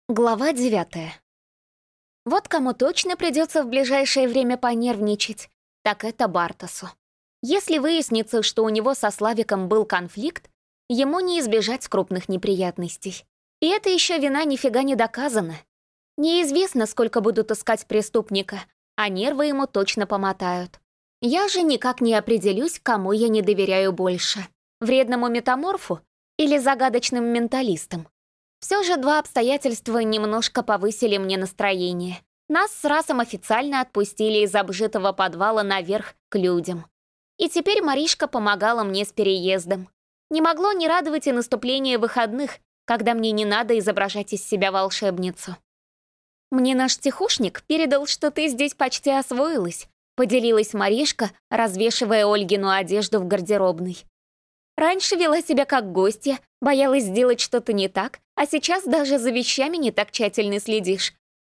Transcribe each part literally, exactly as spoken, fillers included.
Глава девятая. Вот кому точно придется в ближайшее время понервничать, так это Бартосу. Если выяснится, что у него со Славиком был конфликт, ему не избежать крупных неприятностей. И это еще вина нифига не доказана. Неизвестно, сколько будут искать преступника, а нервы ему точно помотают. Я же никак не определюсь, кому я не доверяю больше. Вредному метаморфу или загадочным менталистам. Все же два обстоятельства немножко повысили мне настроение. Нас с Расом официально отпустили из обжитого подвала наверх к людям. И теперь Маришка помогала мне с переездом. Не могло не радовать и наступление выходных, когда мне не надо изображать из себя волшебницу. «Мне наш тихушник передал, что ты здесь почти освоилась», поделилась Маришка, развешивая Ольгину одежду в гардеробной. «Раньше вела себя как гостья, боялась сделать что-то не так, а сейчас даже за вещами не так тщательно следишь».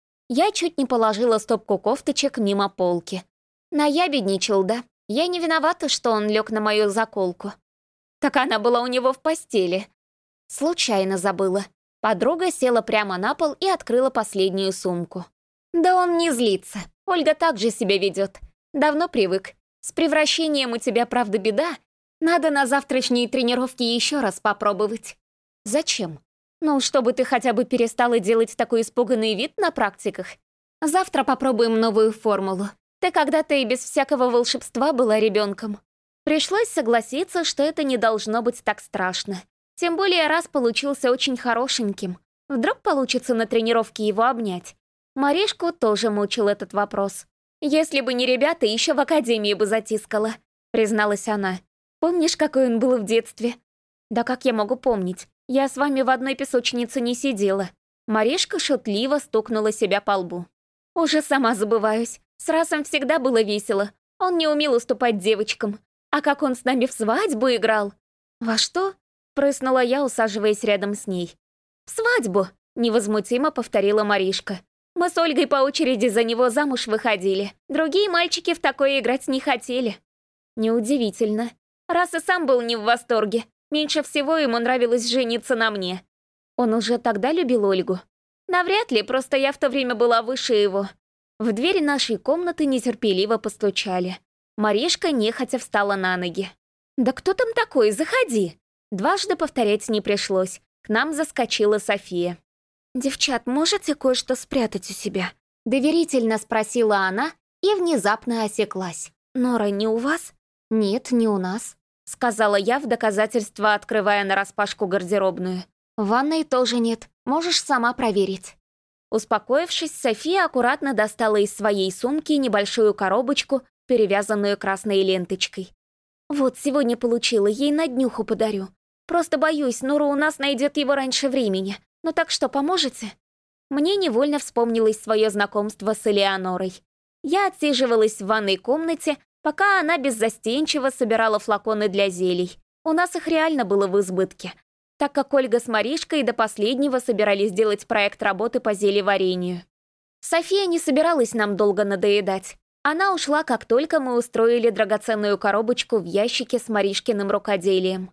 Я чуть не положила стопку кофточек мимо полки. Наябедничал, да? Я не виновата, что он лег на мою заколку. Так она была у него в постели. Случайно забыла. Подруга села прямо на пол и открыла последнюю сумку. Да он не злится. Ольга так же себя ведет. Давно привык. С превращением у тебя, правда, беда. Надо на завтрашней тренировке еще раз попробовать. Зачем? Ну, чтобы ты хотя бы перестала делать такой испуганный вид на практиках. Завтра попробуем новую формулу. Ты когда-то и без всякого волшебства была ребенком. Пришлось согласиться, что это не должно быть так страшно. Тем более раз получился очень хорошеньким. Вдруг получится на тренировке его обнять. Маришку тоже мучил этот вопрос. «Если бы не ребята, еще в академии бы затискала», — призналась она. «Помнишь, какой он был в детстве?» «Да как я могу помнить? Я с вами в одной песочнице не сидела». Маришка шутливо стукнула себя по лбу. «Уже сама забываюсь. С Расом всегда было весело. Он не умел уступать девочкам. А как он с нами в свадьбу играл!» «Во что?» — прыснула я, усаживаясь рядом с ней. «В свадьбу!» — невозмутимо повторила Маришка. «Мы с Ольгой по очереди за него замуж выходили. Другие мальчики в такое играть не хотели». «Неудивительно. Рас и сам был не в восторге. Меньше всего ему нравилось жениться на мне. Он уже тогда любил Ольгу? Навряд ли, просто я в то время была выше его». В дверь нашей комнаты нетерпеливо постучали. Маришка нехотя встала на ноги. «Да кто там такой? Заходи!» Дважды повторять не пришлось. К нам заскочила София. «Девчат, можете кое-что спрятать у себя?» Доверительно спросила она и внезапно осеклась. «Нора, не у вас?» «Нет, не у нас», — сказала я в доказательство, открывая нараспашку гардеробную. «В ванной тоже нет. Можешь сама проверить». Успокоившись, София аккуратно достала из своей сумки небольшую коробочку, перевязанную красной ленточкой. «Вот, сегодня получила, ей на днюху подарю. Просто боюсь, Нора у нас найдет его раньше времени. Ну так что, поможете?» Мне невольно вспомнилось свое знакомство с Элеонорой. Я отсиживалась в ванной комнате, пока она беззастенчиво собирала флаконы для зелий. У нас их реально было в избытке, так как Ольга с Маришкой до последнего собирались делать проект работы по зелеварению. София не собиралась нам долго надоедать. Она ушла, как только мы устроили драгоценную коробочку в ящике с Маришкиным рукоделием.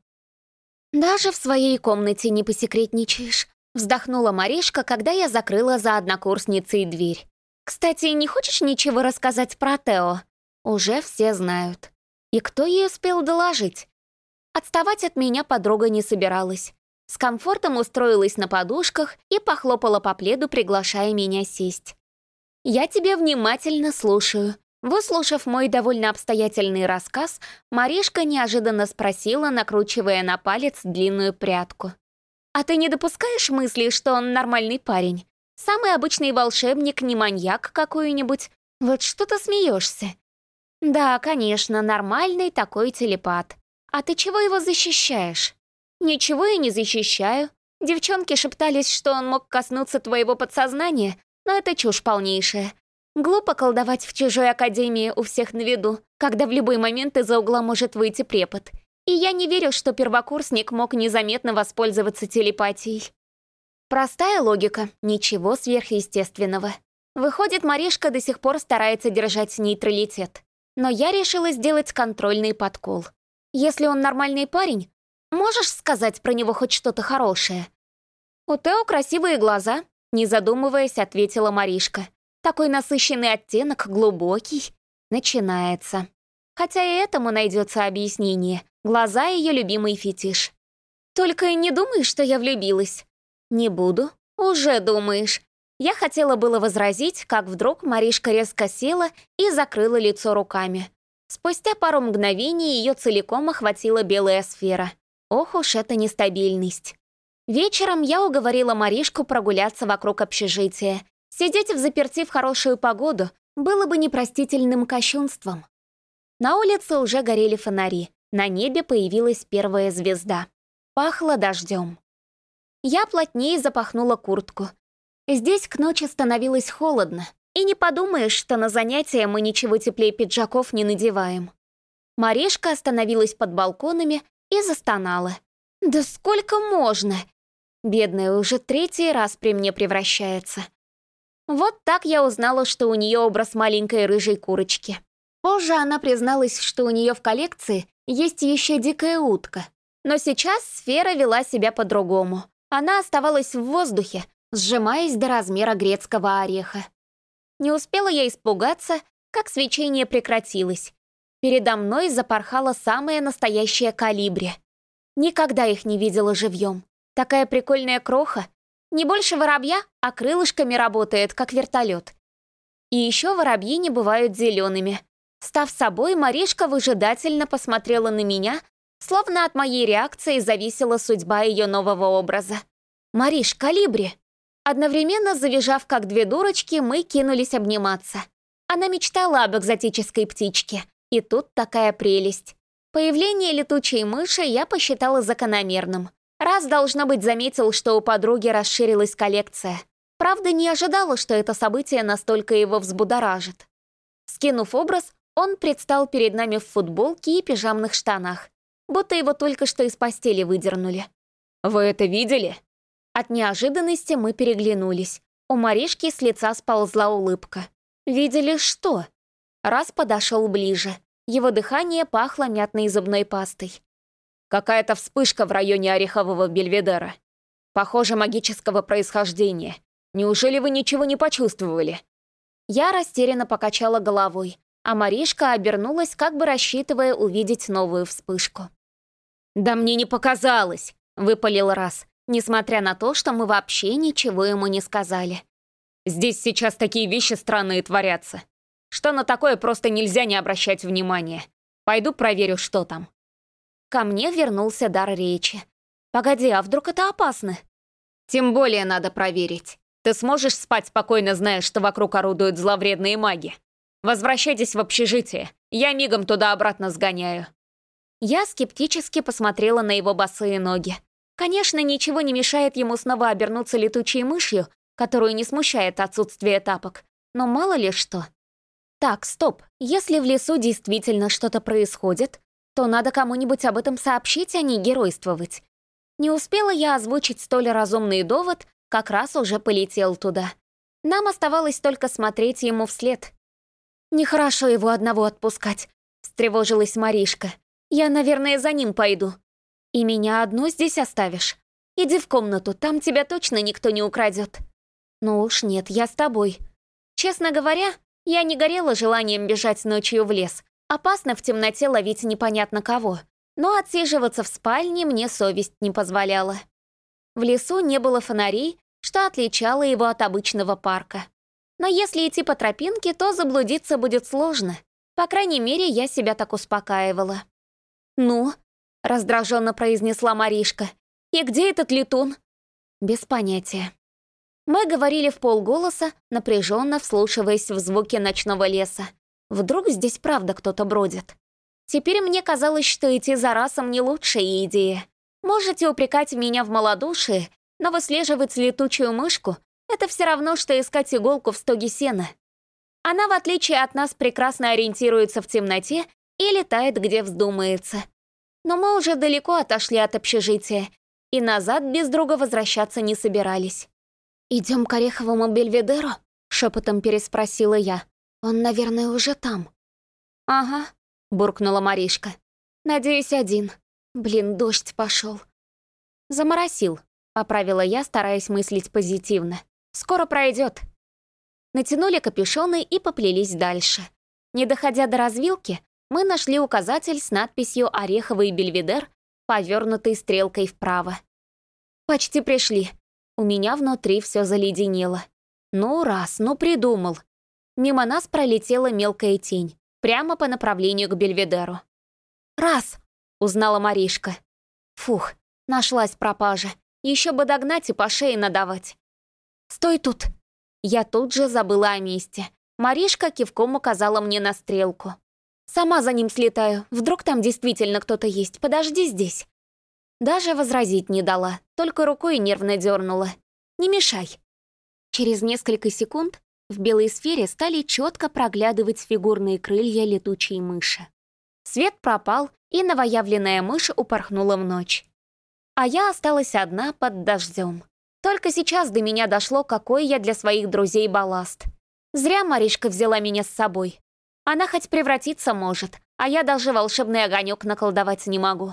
«Даже в своей комнате не посекретничаешь», — вздохнула Маришка, когда я закрыла за однокурсницей дверь. «Кстати, не хочешь ничего рассказать про Тео?» Уже все знают. И кто ей успел доложить? Отставать от меня подруга не собиралась. С комфортом устроилась на подушках и похлопала по пледу, приглашая меня сесть. «Я тебя внимательно слушаю». Выслушав мой довольно обстоятельный рассказ, Маришка неожиданно спросила, накручивая на палец длинную прядку. «А ты не допускаешь мысли, что он нормальный парень? Самый обычный волшебник, не маньяк какой-нибудь? Вот что ты смеешься?» «Да, конечно, нормальный такой телепат. А ты чего его защищаешь?» «Ничего я не защищаю. Девчонки шептались, что он мог коснуться твоего подсознания, но это чушь полнейшая. Глупо колдовать в чужой академии у всех на виду, когда в любой момент из-за угла может выйти препод. И я не верю, что первокурсник мог незаметно воспользоваться телепатией». Простая логика, ничего сверхъестественного. Выходит, Маришка до сих пор старается держать нейтралитет. Но я решила сделать контрольный подкол. Если он нормальный парень, можешь сказать про него хоть что-то хорошее? У Тео красивые глаза, Не задумываясь, ответила Маришка. Такой насыщенный оттенок, глубокий. Начинается. Хотя и этому найдется объяснение. Глаза — ее любимый фетиш. Только не думай, что я влюбилась. Не буду. Уже думаешь. Я хотела было возразить, как вдруг Маришка резко села и закрыла лицо руками. Спустя пару мгновений ее целиком охватила белая сфера. Ох уж эта нестабильность. Вечером я уговорила Маришку прогуляться вокруг общежития. Сидеть взаперти в хорошую погоду было бы непростительным кощунством. На улице уже горели фонари. На небе появилась первая звезда. Пахло дождем. Я плотнее запахнула куртку. Здесь к ночи становилось холодно, и не подумаешь, что на занятия мы ничего теплее пиджаков не надеваем. Маришка остановилась под балконами и застонала. «Да сколько можно?» Бедная уже третий раз при мне превращается. Вот так я узнала, что у нее образ маленькой рыжей курочки. Позже она призналась, что у нее в коллекции есть еще дикая утка. Но сейчас сфера вела себя по-другому. Она оставалась в воздухе, сжимаясь до размера грецкого ореха. Не успела я испугаться, как свечение прекратилось. Передо мной запорхала самая настоящая колибри. Никогда их не видела живьем. Такая прикольная кроха. Не больше воробья, а крылышками работает, как вертолет. И еще воробьи не бывают зелеными. Став собой, Маришка выжидательно посмотрела на меня, словно от моей реакции зависела судьба ее нового образа. «Мариш, колибри!» Одновременно завизжав, как две дурочки, мы кинулись обниматься. Она мечтала об экзотической птичке. И тут такая прелесть. Появление летучей мыши я посчитала закономерным. Раз, должно быть, заметил, что у подруги расширилась коллекция. Правда, не ожидала, что это событие настолько его взбудоражит. Скинув образ, он предстал перед нами в футболке и пижамных штанах, будто его только что из постели выдернули. «Вы это видели?» От неожиданности мы переглянулись. У Маришки с лица сползла улыбка. «Видели что?» Раз подошел ближе. Его дыхание пахло мятной зубной пастой. «Какая-то вспышка в районе Орехового Бельведера. Похоже, магического происхождения. Неужели вы ничего не почувствовали?» Я растерянно покачала головой, а Маришка обернулась, как бы рассчитывая увидеть новую вспышку. «Да мне не показалось!» — выпалил Раз, несмотря на то, что мы вообще ничего ему не сказали. «Здесь сейчас такие вещи странные творятся, что на такое просто нельзя не обращать внимания. Пойду проверю, что там». Ко мне вернулся дар речи. «Погоди, а вдруг это опасно?» «Тем более надо проверить. Ты сможешь спать спокойно, зная, что вокруг орудуют зловредные маги? Возвращайтесь в общежитие, я мигом туда-обратно сгоняю». Я скептически посмотрела на его босые ноги. Конечно, ничего не мешает ему снова обернуться летучей мышью, которую не смущает отсутствие тапок, но мало ли что. Так, стоп, если в лесу действительно что-то происходит, то надо кому-нибудь об этом сообщить, а не геройствовать. Не успела я озвучить столь разумный довод, как раз уже полетел туда. Нам оставалось только смотреть ему вслед. «Нехорошо его одного отпускать», — встревожилась Маришка. «Я, наверное, за ним пойду». «И меня одну здесь оставишь? Иди в комнату, там тебя точно никто не украдет». «Ну уж нет, я с тобой». Честно говоря, я не горела желанием бежать ночью в лес. Опасно в темноте ловить непонятно кого. Но отсиживаться в спальне мне совесть не позволяла. В лесу не было фонарей, что отличало его от обычного парка. Но если идти по тропинке, то заблудиться будет сложно. По крайней мере, я себя так успокаивала. «Ну?» — раздраженно произнесла Маришка. «И где этот летун?» Без понятия. Мы говорили вполголоса, напряженно вслушиваясь в звуки ночного леса. Вдруг здесь правда кто-то бродит. Теперь мне казалось, что идти за Расом не лучшая идея. Можете упрекать меня в малодушии, но выслеживать летучую мышку — это все равно, что искать иголку в стоге сена. Она, в отличие от нас, прекрасно ориентируется в темноте и летает, где вздумается. Но мы уже далеко отошли от общежития, и назад без друга возвращаться не собирались. «Идем к Ореховому Бельведеру?» — шепотом переспросила я. «Он, наверное, уже там». «Ага», — буркнула Маришка. «Надеюсь, один. Блин, дождь пошел». «Заморосил», — поправила я, стараясь мыслить позитивно. Скоро пройдет. Натянули капюшоны и поплелись дальше. Не доходя до развилки, мы нашли указатель с надписью «Ореховый Бельведер», повернутой стрелкой вправо. Почти пришли. У меня внутри все заледенело. Ну раз, ну придумал. Мимо нас пролетела мелкая тень, прямо по направлению к Бельведеру. «Раз!» — узнала Маришка. Фух, нашлась пропажа. Еще бы догнать и по шее надавать. «Стой тут!» Я тут же забыла о месте. Маришка кивком указала мне на стрелку. «Сама за ним слетаю. Вдруг там действительно кто-то есть. Подожди здесь». Даже возразить не дала, только рукой нервно дернула. «Не мешай». Через несколько секунд в белой сфере стали четко проглядывать фигурные крылья летучей мыши. Свет пропал, и новоявленная мышь упорхнула в ночь. А я осталась одна под дождем. Только сейчас до меня дошло, какой я для своих друзей балласт. Зря Маришка взяла меня с собой. Она хоть превратиться может, а я даже волшебный огонек наколдовать не могу.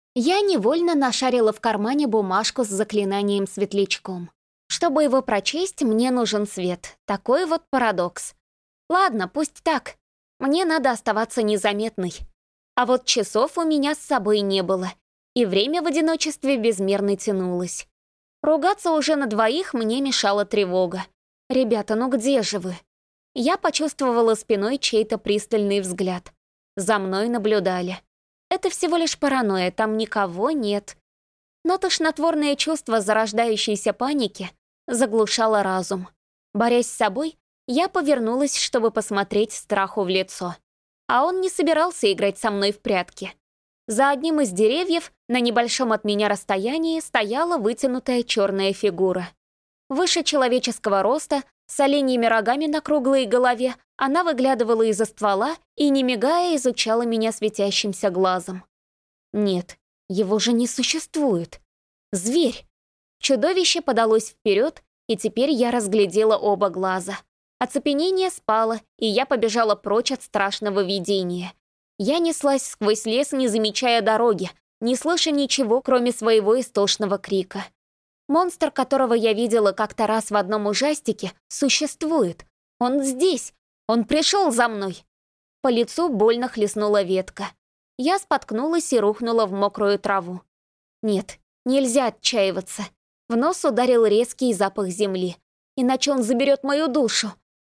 Я невольно нашарила в кармане бумажку с заклинанием светлячком. Чтобы его прочесть, мне нужен свет. Такой вот парадокс. Ладно, пусть так. Мне надо оставаться незаметной. А вот часов у меня с собой не было, и время в одиночестве безмерно тянулось. Ругаться уже на двоих мне мешала тревога. «Ребята, ну где же вы?» Я почувствовала спиной чей-то пристальный взгляд. За мной наблюдали. Это всего лишь паранойя, там никого нет. Но тошнотворное чувство зарождающейся паники заглушало разум. Борясь с собой, я повернулась, чтобы посмотреть страху в лицо. А он не собирался играть со мной в прятки. За одним из деревьев, на небольшом от меня расстоянии, стояла вытянутая черная фигура. Выше человеческого роста, с оленьими рогами на круглой голове, она выглядывала из-за ствола и, не мигая, изучала меня светящимся глазом. Нет, его же не существует. Зверь! Чудовище подалось вперед, и теперь я разглядела оба глаза. Оцепенение спало, и я побежала прочь от страшного видения. Я неслась сквозь лес, не замечая дороги, не слыша ничего, кроме своего истошного крика. Монстр, которого я видела как-то раз в одном ужастике, существует. Он здесь. Он пришел за мной. По лицу больно хлестнула ветка. Я споткнулась и рухнула в мокрую траву. Нет, нельзя отчаиваться. В нос ударил резкий запах земли. Иначе он заберет мою душу.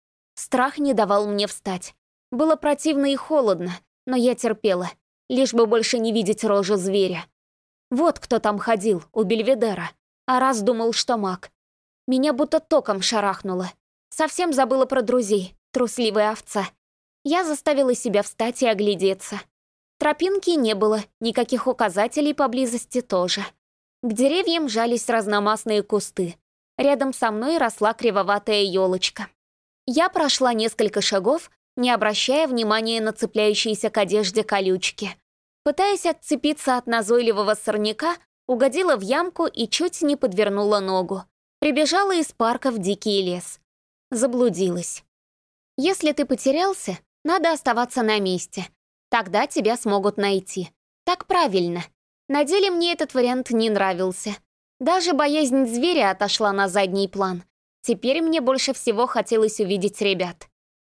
Страх не давал мне встать. Было противно и холодно, но я терпела, лишь бы больше не видеть рожу зверя. Вот кто там ходил, у Бельведера. А раз думал, что маг. Меня будто током шарахнуло. Совсем забыла про друзей, трусливая овца. Я заставила себя встать и оглядеться. Тропинки не было, никаких указателей поблизости тоже. К деревьям жались разномастные кусты. Рядом со мной росла кривоватая елочка. Я прошла несколько шагов, не обращая внимания на цепляющиеся к одежде колючки. Пытаясь отцепиться от назойливого сорняка, угодила в ямку и чуть не подвернула ногу. Прибежала из парка в дикий лес. Заблудилась. Если ты потерялся, надо оставаться на месте. Тогда тебя смогут найти. Так правильно. На деле мне этот вариант не нравился. Даже боязнь зверя отошла на задний план. Теперь мне больше всего хотелось увидеть ребят.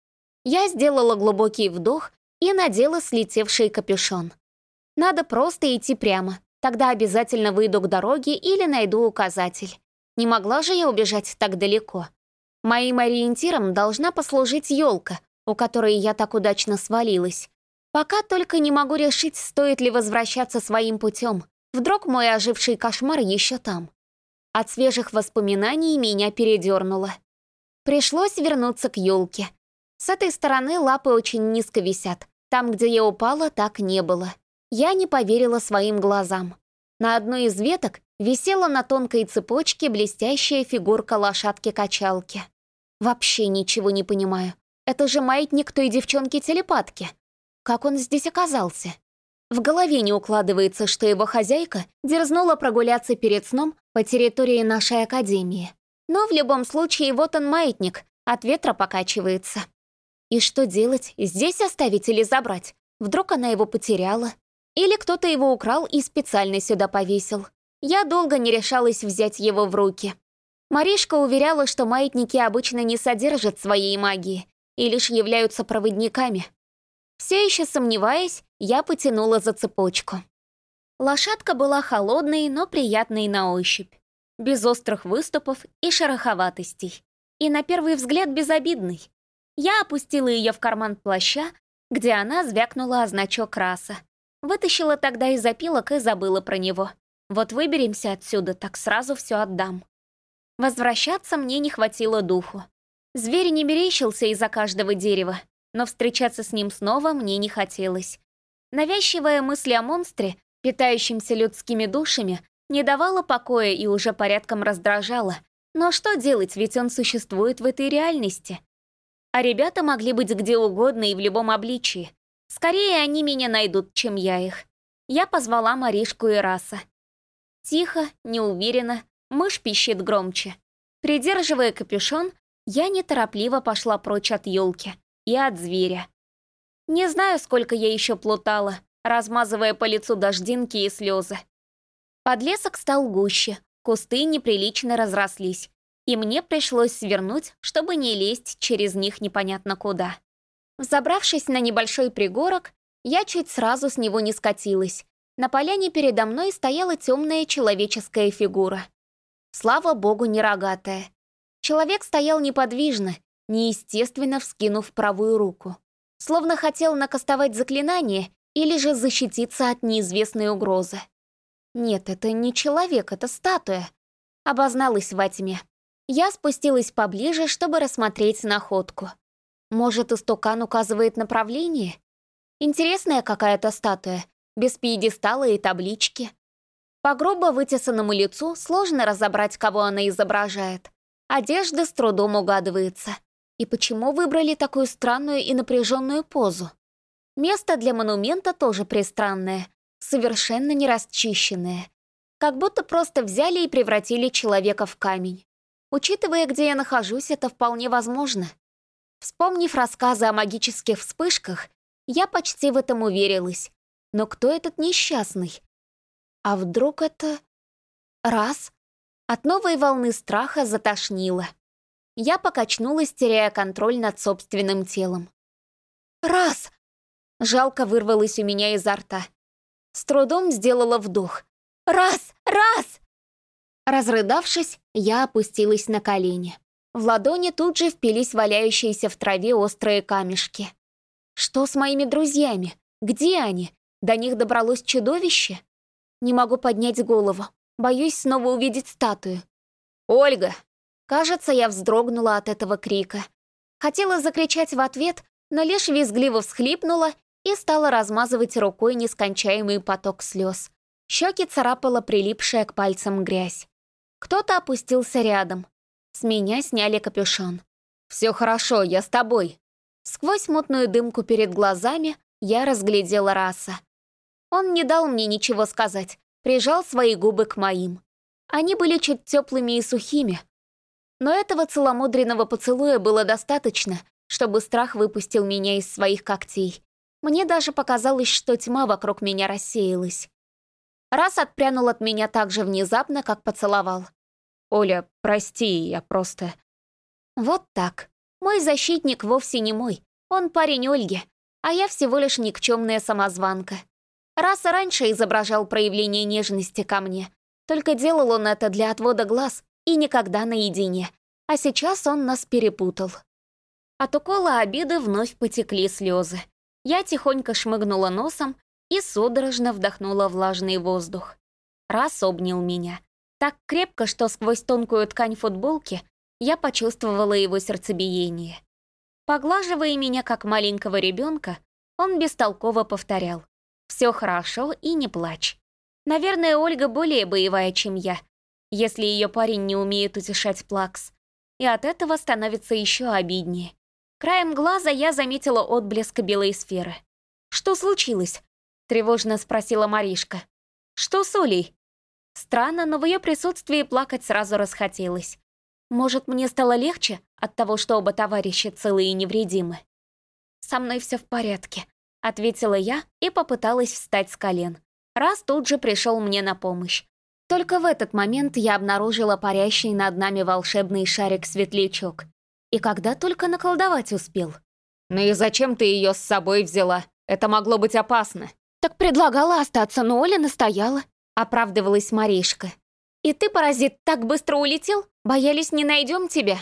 Я сделала глубокий вдох и надела слетевший капюшон. Надо просто идти прямо, тогда обязательно выйду к дороге или найду указатель. Не могла же я убежать так далеко. Моим ориентиром должна послужить елка, у которой я так удачно свалилась. Пока только не могу решить, стоит ли возвращаться своим путем. Вдруг мой оживший кошмар еще там. От свежих воспоминаний меня передернуло. Пришлось вернуться к елке. С этой стороны лапы очень низко висят. Там, где я упала, так не было. Я не поверила своим глазам. На одной из веток висела на тонкой цепочке блестящая фигурка лошадки-качалки. Вообще ничего не понимаю. Это же маятник той девчонки-телепатки. Как он здесь оказался? В голове не укладывается, что его хозяйка дерзнула прогуляться перед сном по территории нашей академии. Но в любом случае, вот он маятник, от ветра покачивается. И что делать? Здесь оставить или забрать? Вдруг она его потеряла? Или кто-то его украл и специально сюда повесил? Я долго не решалась взять его в руки. Маришка уверяла, что маятники обычно не содержат своей магии и лишь являются проводниками. Все еще сомневаясь, я потянула за цепочку. Лошадка была холодной, но приятной на ощупь, без острых выступов и шероховатостей, и на первый взгляд безобидной. Я опустила ее в карман плаща, где она звякнула о значок раса. Вытащила тогда из опилок и забыла про него. Вот выберемся отсюда, так сразу все отдам. Возвращаться мне не хватило духу. Зверь не мерещился из-за каждого дерева, но встречаться с ним снова мне не хотелось. Навязчивая мысль о монстре, питающемся людскими душами, не давала покоя и уже порядком раздражала. Но что делать, ведь он существует в этой реальности? А ребята могли быть где угодно и в любом обличии. Скорее они меня найдут, чем я их. Я позвала Маришку и Раса. Тихо, неуверенно, мышь пищит громче. Придерживая капюшон, я неторопливо пошла прочь от елки и от зверя. Не знаю, сколько я еще плутала, размазывая по лицу дождинки и слезы. Подлесок стал гуще, кусты неприлично разрослись, и мне пришлось свернуть, чтобы не лезть через них непонятно куда. Взобравшись на небольшой пригорок, я чуть сразу с него не скатилась. На поляне передо мной стояла темная человеческая фигура. Слава богу, не рогатая. Человек стоял неподвижно, неестественно вскинув правую руку. Словно хотел накастовать заклинание или же защититься от неизвестной угрозы. Нет, это не человек, это статуя. Обозналась во тьме. Я спустилась поближе, чтобы рассмотреть находку. Может, истукан указывает направление? Интересная какая-то статуя, без пьедестала и таблички. По грубо вытесанному лицу сложно разобрать, кого она изображает. Одежда с трудом угадывается. И почему выбрали такую странную и напряженную позу? Место для монумента тоже пристранное, совершенно не расчищенное. Как будто просто взяли и превратили человека в камень. Учитывая, где я нахожусь, это вполне возможно. Вспомнив рассказы о магических вспышках, я почти в этом уверилась. Но кто этот несчастный? А вдруг это... Раз. От новой волны страха затошнило. Я покачнулась, теряя контроль над собственным телом. Раз! Жалко вырвалось у меня изо рта. С трудом сделала вдох. Раз! Раз! Разрыдавшись, я опустилась на колени. В ладони тут же впились валяющиеся в траве острые камешки. Что с моими друзьями? Где они? До них добралось чудовище? Не могу поднять голову. Боюсь снова увидеть статую. «Ольга!» Кажется, я вздрогнула от этого крика. Хотела закричать в ответ, но лишь визгливо всхлипнула и стала размазывать рукой нескончаемый поток слез. Щеки царапала прилипшая к пальцам грязь. Кто-то опустился рядом. С меня сняли капюшон. «Все хорошо, я с тобой». Сквозь мутную дымку перед глазами я разглядела Раса. Он не дал мне ничего сказать, прижал свои губы к моим. Они были чуть теплыми и сухими, но этого целомудренного поцелуя было достаточно, чтобы страх выпустил меня из своих когтей. Мне даже показалось, что тьма вокруг меня рассеялась. Рас отпрянул от меня так же внезапно, как поцеловал. «Оля, прости, я просто...» Вот так. Мой защитник вовсе не мой. Он парень Ольги, а я всего лишь никчемная самозванка. Рас раньше изображал проявление нежности ко мне, только делал он это для отвода глаз и никогда наедине, а сейчас он нас перепутал. От укола обиды вновь потекли слезы. Я тихонько шмыгнула носом и судорожно вдохнула влажный воздух. Рас обнял меня. Так крепко, что сквозь тонкую ткань футболки я почувствовала его сердцебиение. Поглаживая меня, как маленького ребенка, он бестолково повторял: «Все хорошо и не плачь». Наверное, Ольга более боевая, чем я, если ее парень не умеет утешать плакс. И от этого становится еще обиднее. Краем глаза я заметила отблеск белой сферы. «Что случилось?» — тревожно спросила Маришка. «Что с Олей?» Странно, но в ее присутствии плакать сразу расхотелось. Может, мне стало легче от того, что оба товарища целы и невредимы? «Со мной все в порядке», — ответила я и попыталась встать с колен. Раз тут же пришел мне на помощь. Только в этот момент я обнаружила парящий над нами волшебный шарик-светлячок. И когда только наколдовать успел. «Ну и зачем ты ее с собой взяла? Это могло быть опасно». «Так предлагала остаться, но Оля настояла», — оправдывалась Маришка. «И ты, паразит, так быстро улетел? Боялись, не найдем тебя?»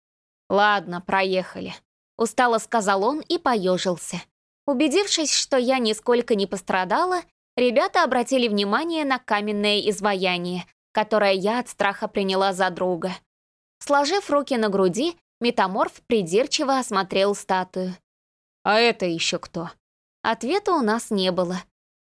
«Ладно, проехали», — устало сказал он и поежился. Убедившись, что я нисколько не пострадала, ребята обратили внимание на каменное изваяние, которое я от страха приняла за друга. Сложив руки на груди, метаморф придирчиво осмотрел статую. «А это еще кто?» Ответа у нас не было.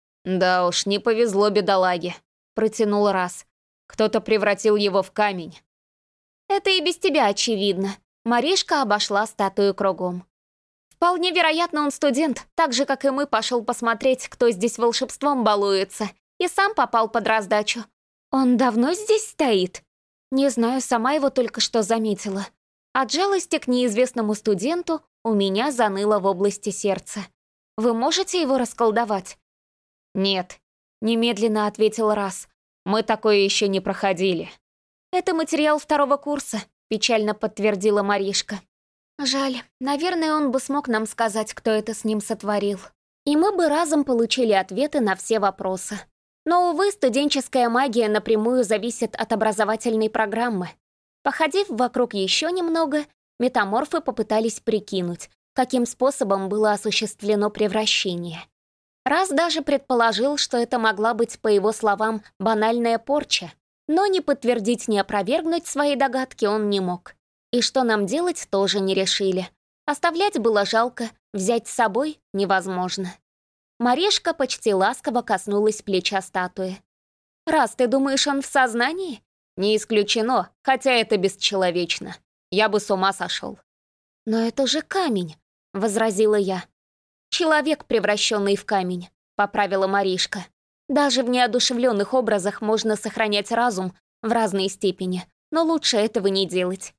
«Да уж, не повезло бедолаге», — протянул раз. «Кто-то превратил его в камень». «Это и без тебя очевидно». Маришка обошла статую кругом. «Вполне вероятно, он студент, так же, как и мы, пошел посмотреть, кто здесь волшебством балуется, и сам попал под раздачу. Он давно здесь стоит?» «Не знаю, сама его только что заметила. От жалости к неизвестному студенту у меня заныло в области сердца. Вы можете его расколдовать?» «Нет», — немедленно ответил раз. «Мы такое еще не проходили». «Это материал второго курса», — печально подтвердила Маришка. «Жаль, наверное, он бы смог нам сказать, кто это с ним сотворил. И мы бы разом получили ответы на все вопросы. Но, увы, студенческая магия напрямую зависит от образовательной программы. Походив вокруг еще немного, метаморфы попытались прикинуть, каким способом было осуществлено превращение. Раз даже предположил, что это могла быть, по его словам, банальная порча, но ни подтвердить, ни опровергнуть свои догадки он не мог. И что нам делать, тоже не решили. Оставлять было жалко, взять с собой невозможно. Маришка почти ласково коснулась плеча статуи. «Раз, ты думаешь, он в сознании?» «Не исключено, хотя это бесчеловечно. Я бы с ума сошел». «Но это же камень», — возразила я. «Человек, превращенный в камень», — поправила Маришка. «Даже в неодушевленных образах можно сохранять разум в разной степени, но лучше этого не делать».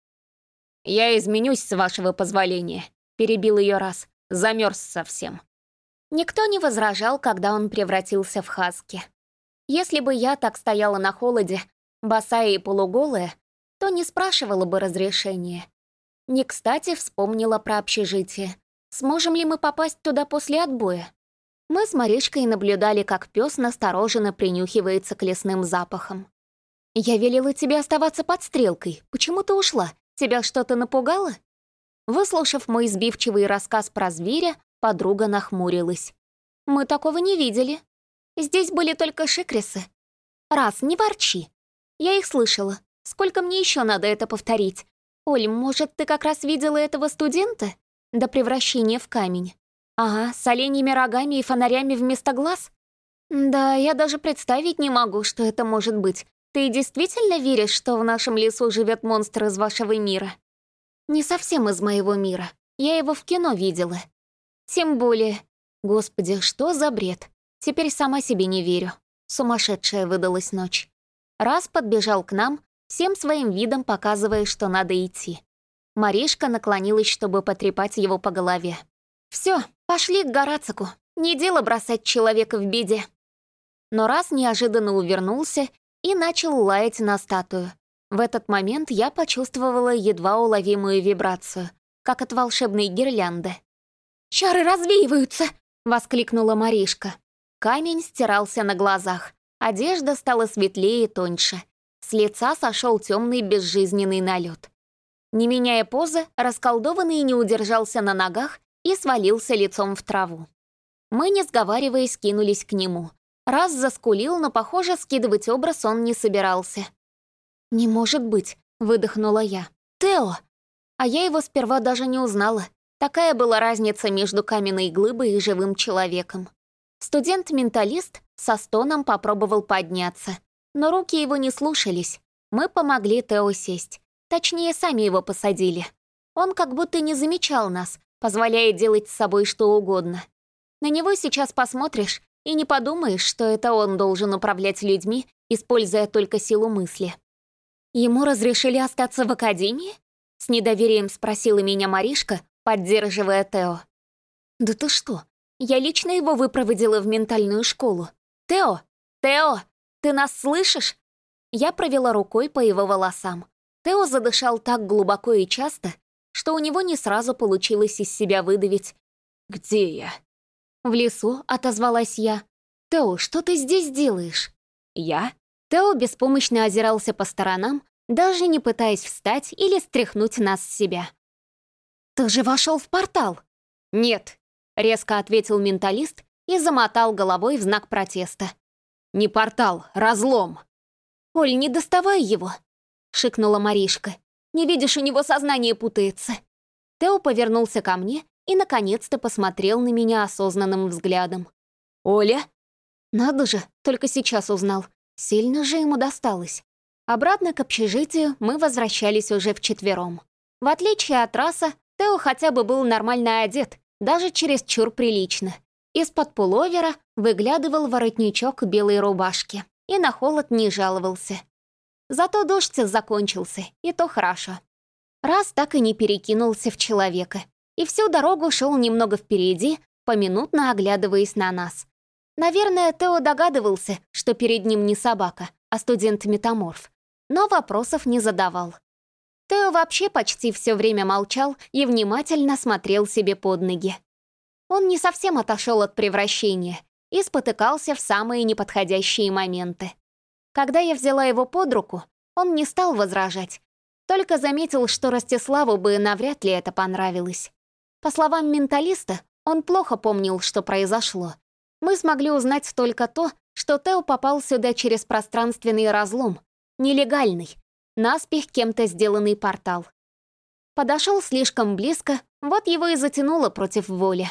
«Я изменюсь, с вашего позволения», — перебил ее раз. «Замерз совсем». Никто не возражал, когда он превратился в хаски. Если бы я так стояла на холоде, босая и полуголая, то не спрашивала бы разрешения. Не кстати вспомнила про общежитие. Сможем ли мы попасть туда после отбоя? Мы с Маришкой наблюдали, как пес настороженно принюхивается к лесным запахам. «Я велела тебе оставаться под стрелкой. Почему ты ушла? Тебя что-то напугало?» Выслушав мой сбивчивый рассказ про зверя, подруга нахмурилась. «Мы такого не видели. Здесь были только шикрисы. Раз, не ворчи. Я их слышала. Сколько мне еще надо это повторить? Оль, может, ты как раз видела этого студента? До превращения в камень. Ага, с оленьими рогами и фонарями вместо глаз? Да, я даже представить не могу, что это может быть. Ты действительно веришь, что в нашем лесу живет монстр из вашего мира?» «Не совсем из моего мира. Я его в кино видела. Тем более... Господи, что за бред? Теперь сама себе не верю. Сумасшедшая выдалась ночь». Раз подбежал к нам, всем своим видом показывая, что надо идти. Маришка наклонилась, чтобы потрепать его по голове. «Все, пошли к Горацику. Не дело бросать человека в беде». Но раз неожиданно увернулся и начал лаять на статую. В этот момент я почувствовала едва уловимую вибрацию, как от волшебной гирлянды. «Чары развеиваются!» — воскликнула Маришка. Камень стирался на глазах, одежда стала светлее и тоньше. С лица сошел темный безжизненный налет. Не меняя позы, расколдованный не удержался на ногах и свалился лицом в траву. Мы, не сговариваясь, кинулись к нему. Раз заскулил, но, похоже, скидывать образ он не собирался. «Не может быть», — выдохнула я. «Тео!» А я его сперва даже не узнала. Такая была разница между каменной глыбой и живым человеком. Студент-менталист со стоном попробовал подняться, но руки его не слушались. Мы помогли Тео сесть. Точнее, сами его посадили. Он как будто не замечал нас, позволяя делать с собой что угодно. На него сейчас посмотришь и не подумаешь, что это он должен управлять людьми, используя только силу мысли. «Ему разрешили остаться в академии?» — с недоверием спросила меня Маришка, поддерживая Тео. «Да ты что? Я лично его выпроводила в ментальную школу. Тео! Тео! Ты нас слышишь?» Я провела рукой по его волосам. Тео задышал так глубоко и часто, что у него не сразу получилось из себя выдавить «Где я?». «В лесу», — отозвалась я. «Тео, что ты здесь делаешь?» «Я?» Тео беспомощно озирался по сторонам, даже не пытаясь встать или стряхнуть нас с себя. «Ты же вошел в портал!» «Нет», — резко ответил менталист и замотал головой в знак протеста. «Не портал, разлом!» «Оль, не доставай его!» — шикнула Маришка. «Не видишь, у него сознание путается!» Тео повернулся ко мне и, наконец-то, посмотрел на меня осознанным взглядом. «Оля?» Надо же, только сейчас узнал. Сильно же ему досталось. Обратно к общежитию мы возвращались уже вчетвером. В отличие от Раса, Тео хотя бы был нормально одет, даже чересчур прилично. Из-под пуловера выглядывал воротничок белой рубашки и на холод не жаловался. Зато дождь закончился, и то хорошо. Рас так и не перекинулся в человека, и всю дорогу шел немного впереди, поминутно оглядываясь на нас. Наверное, Тео догадывался, что перед ним не собака, а студент-метаморф, но вопросов не задавал. Тео вообще почти все время молчал и внимательно смотрел себе под ноги. Он не совсем отошел от превращения и спотыкался в самые неподходящие моменты. Когда я взяла его под руку, он не стал возражать, только заметил, что Ростиславу бы навряд ли это понравилось. По словам менталиста, он плохо помнил, что произошло. Мы смогли узнать только то, что Тео попал сюда через пространственный разлом, нелегальный, наспех кем-то сделанный портал. Подошел слишком близко, вот его и затянуло против воли.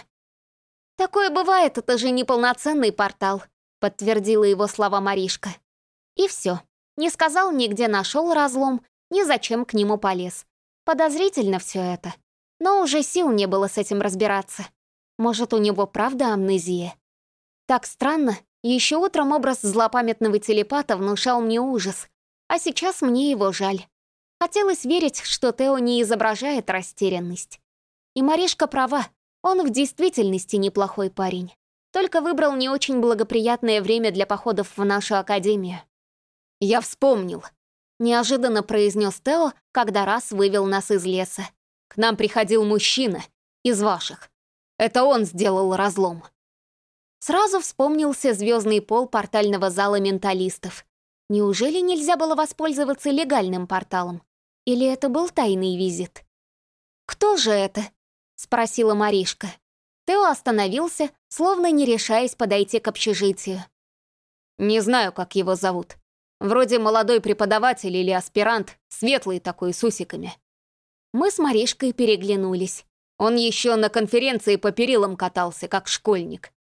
«Такое бывает, это же неполноценный портал», — подтвердила его слова Маришка. И все. Не сказал ни где нашел разлом, ни зачем к нему полез. Подозрительно все это. Но уже сил не было с этим разбираться. Может, у него правда амнезия? Так странно. Еще утром образ злопамятного телепата внушал мне ужас, а сейчас мне его жаль. Хотелось верить, что Тео не изображает растерянность. И Маришка права, он в действительности неплохой парень. Только выбрал не очень благоприятное время для походов в нашу академию. «Я вспомнил», — неожиданно произнес Тео, когда раз вывел нас из леса. «К нам приходил мужчина из ваших. Это он сделал разлом». Сразу вспомнился звездный пол портального зала менталистов. Неужели нельзя было воспользоваться легальным порталом? Или это был тайный визит? «Кто же это?» — спросила Маришка. Тео остановился, словно не решаясь подойти к общежитию. «Не знаю, как его зовут. Вроде молодой преподаватель или аспирант, светлый такой, с усиками». Мы с Маришкой переглянулись. Он еще на конференции по перилам катался, как школьник.